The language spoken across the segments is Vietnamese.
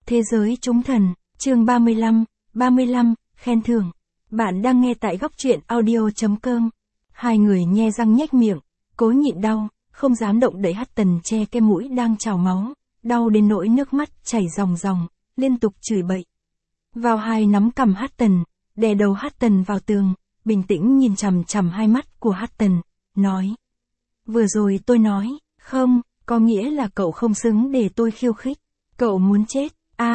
Thế giới chúng thần, chương 35, khen thưởng. Bạn đang nghe tại góc truyện audio.com. Hai người nhe răng nhếch miệng, cố nhịn đau, không dám động đậy Hutton che cái mũi đang trào máu, đau đến nỗi nước mắt chảy ròng ròng, liên tục chửi bậy. Vào hai nắm cằm Hutton, đè đầu Hutton vào tường, bình tĩnh nhìn chằm chằm hai mắt của Hutton, nói. Vừa rồi tôi nói, không, có nghĩa là cậu không xứng để tôi khiêu khích. Cậu muốn chết,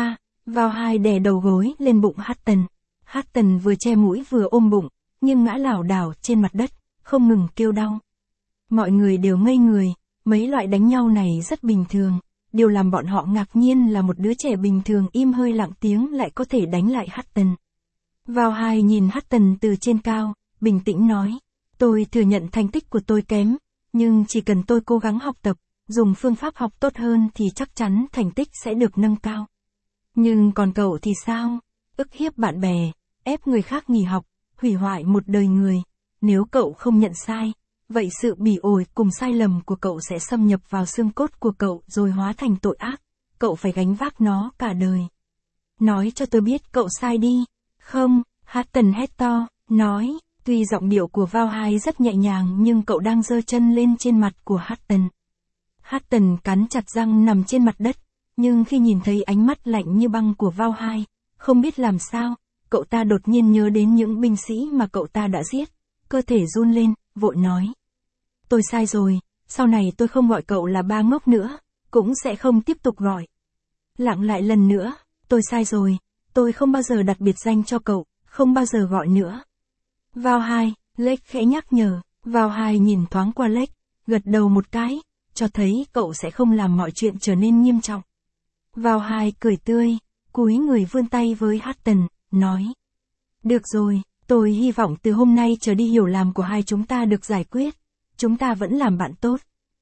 vào hai đè đầu gối lên bụng Hutton. Hutton vừa che mũi vừa ôm bụng, nhưng ngã lảo đảo trên mặt đất, không ngừng kêu đau. Mọi người đều ngây người, mấy loại đánh nhau này rất bình thường. Điều làm bọn họ ngạc nhiên là một đứa trẻ bình thường im hơi lặng tiếng lại có thể đánh lại Hutton. Vào hai nhìn Hutton từ trên cao, bình tĩnh nói. Tôi thừa nhận thành tích của tôi kém, nhưng chỉ cần tôi cố gắng học tập, dùng phương pháp học tốt hơn thì chắc chắn thành tích sẽ được nâng cao. Nhưng còn cậu thì sao? Ức hiếp bạn bè, ép người khác nghỉ học, hủy hoại một đời người. Nếu cậu không nhận sai, vậy sự bỉ ổi cùng sai lầm của cậu sẽ xâm nhập vào xương cốt của cậu rồi hóa thành tội ác. Cậu phải gánh vác nó cả đời. Nói cho tôi biết cậu sai đi. Không, Hutton hét to, nói. Tuy giọng điệu của Vào Hai rất nhẹ nhàng nhưng cậu đang giơ chân lên trên mặt của Hutton. Hutton cắn chặt răng nằm trên mặt đất, nhưng khi nhìn thấy ánh mắt lạnh như băng của Vào Hai, không biết làm sao, cậu ta đột nhiên nhớ đến những binh sĩ mà cậu ta đã giết, cơ thể run lên, vội nói. Tôi sai rồi, sau này tôi không gọi cậu là ba ngốc nữa, cũng sẽ không tiếp tục gọi. Lặng lại lần nữa, tôi sai rồi, tôi không bao giờ đặt biệt danh cho cậu, không bao giờ gọi nữa. Vào hai, Lake khẽ nhắc nhở, Vào hai nhìn thoáng qua Lake, gật đầu một cái, cho thấy cậu sẽ không làm mọi chuyện trở nên nghiêm trọng. Vào hai cười tươi, cúi người vươn tay với Hutton, nói. Được rồi, tôi hy vọng từ hôm nay trở đi hiểu lầm của hai chúng ta được giải quyết, chúng ta vẫn làm bạn tốt.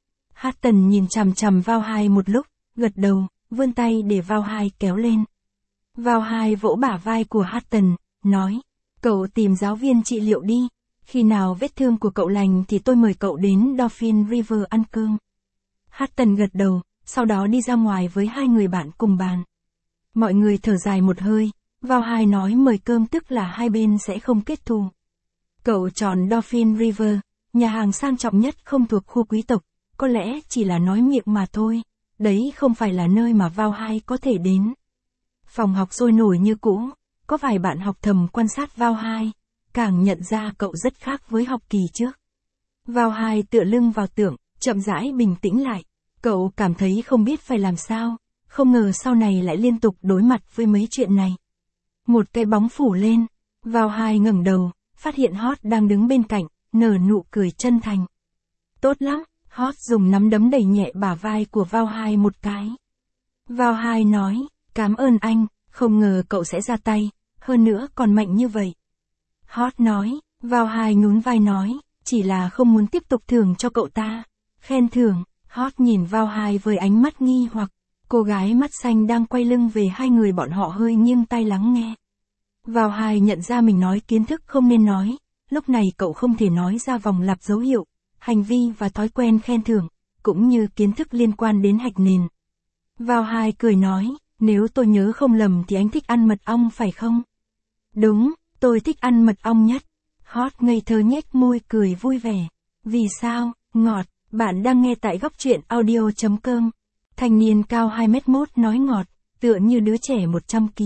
Hutton nhìn chằm chằm Vào hai một lúc, gật đầu, vươn tay để Vào hai kéo lên. Vào hai vỗ bả vai của Hutton, nói. Cậu tìm giáo viên trị liệu đi, khi nào vết thương của cậu lành thì tôi mời cậu đến Dolphin River ăn cơm. Hutton gật đầu, sau đó đi ra ngoài với hai người bạn cùng bàn. Mọi người thở dài một hơi, Vào hai nói mời cơm tức là hai bên sẽ không kết thù. Cậu chọn Dolphin River, nhà hàng sang trọng nhất không thuộc khu quý tộc, có lẽ chỉ là nói miệng mà thôi, đấy không phải là nơi mà Vào hai có thể đến. Phòng học sôi nổi như cũ. Có vài bạn học thầm quan sát Vào hai, càng nhận ra cậu rất khác với học kỳ trước. Vào hai tựa lưng vào tường, chậm rãi bình tĩnh lại. Cậu cảm thấy không biết phải làm sao, không ngờ sau này lại liên tục đối mặt với mấy chuyện này. Một cái bóng phủ lên, Vào hai ngẩng đầu, phát hiện Hot đang đứng bên cạnh, nở nụ cười chân thành. Tốt lắm, Hot dùng nắm đấm đẩy nhẹ bả vai của Vào hai một cái. Vào hai nói, cảm ơn anh, không ngờ cậu sẽ ra tay. Hơn nữa còn mạnh như vậy. Hot nói, Vào hai nhún vai nói, chỉ là không muốn tiếp tục thưởng cho cậu ta. Khen thưởng, Hot nhìn Vào hai với ánh mắt nghi hoặc, cô gái mắt xanh đang quay lưng về hai người bọn họ hơi nghiêng tai lắng nghe. Vào hai nhận ra mình nói kiến thức không nên nói, lúc này cậu không thể nói ra vòng lặp dấu hiệu, hành vi và thói quen khen thưởng, cũng như kiến thức liên quan đến hạch nền. Vào hai cười nói, nếu tôi nhớ không lầm thì anh thích ăn mật ong phải không? Đúng, tôi thích ăn mật ong nhất. Hot ngây thơ nhếch môi cười vui vẻ. Vì sao? Ngọt. Bạn đang nghe tại góc truyện audio.com. Thanh niên cao 2m1 nói ngọt, tựa như đứa trẻ 100 kg.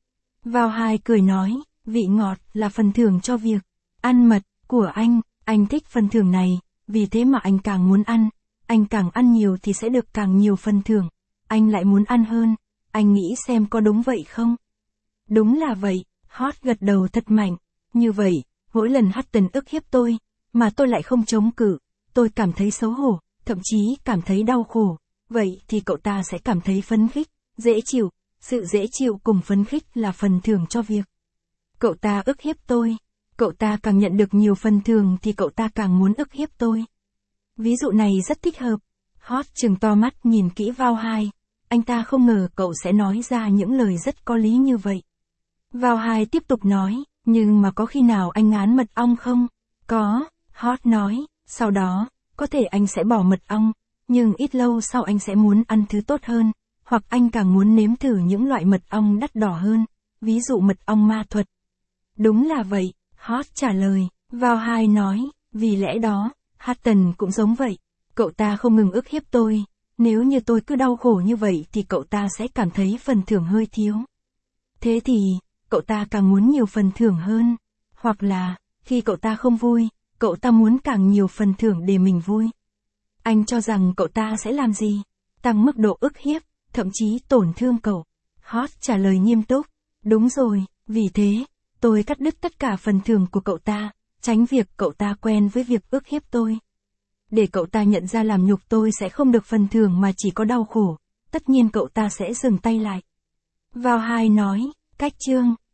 Vào hai cười nói, vị ngọt là phần thưởng cho việc ăn mật của anh thích phần thưởng này, vì thế mà anh càng muốn ăn, anh càng ăn nhiều thì sẽ được càng nhiều phần thưởng, anh lại muốn ăn hơn, anh nghĩ xem có đúng vậy không? Đúng là vậy. Hot gật đầu thật mạnh. Như vậy, mỗi lần Hutton ức hiếp tôi, mà tôi lại không chống cự, tôi cảm thấy xấu hổ, thậm chí cảm thấy đau khổ. Vậy thì cậu ta sẽ cảm thấy phấn khích, dễ chịu. Sự dễ chịu cùng phấn khích là phần thưởng cho việc. Cậu ta ức hiếp tôi. Cậu ta càng nhận được nhiều phần thưởng thì cậu ta càng muốn ức hiếp tôi. Ví dụ này rất thích hợp. Hot trừng to mắt nhìn kỹ Vào hai. Anh ta không ngờ cậu sẽ nói ra những lời rất có lý như vậy. Vào hai tiếp tục nói, nhưng mà có khi nào anh ngán mật ong không? Có, Hot nói, sau đó, có thể anh sẽ bỏ mật ong, nhưng ít lâu sau anh sẽ muốn ăn thứ tốt hơn, Hoặc anh càng muốn nếm thử những loại mật ong đắt đỏ hơn, ví dụ mật ong ma thuật. Đúng là vậy, Hot trả lời. Vào Hai nói, vì lẽ đó, Hutton cũng giống vậy. Cậu ta không ngừng ức hiếp tôi. Nếu như tôi cứ đau khổ như vậy thì cậu ta sẽ cảm thấy phần thưởng hơi thiếu. Thế thì, cậu ta càng muốn nhiều phần thưởng hơn. Hoặc là, khi cậu ta không vui, cậu ta muốn càng nhiều phần thưởng để mình vui. Anh cho rằng cậu ta sẽ làm gì? Tăng mức độ ức hiếp, thậm chí tổn thương cậu. Hot trả lời nghiêm túc. Đúng rồi, vì thế, tôi cắt đứt tất cả phần thưởng của cậu ta, tránh việc cậu ta quen với việc ức hiếp tôi. Để cậu ta nhận ra làm nhục tôi sẽ không được phần thưởng mà chỉ có đau khổ, tất nhiên cậu ta sẽ dừng tay lại. Vào Hai nói, cách chương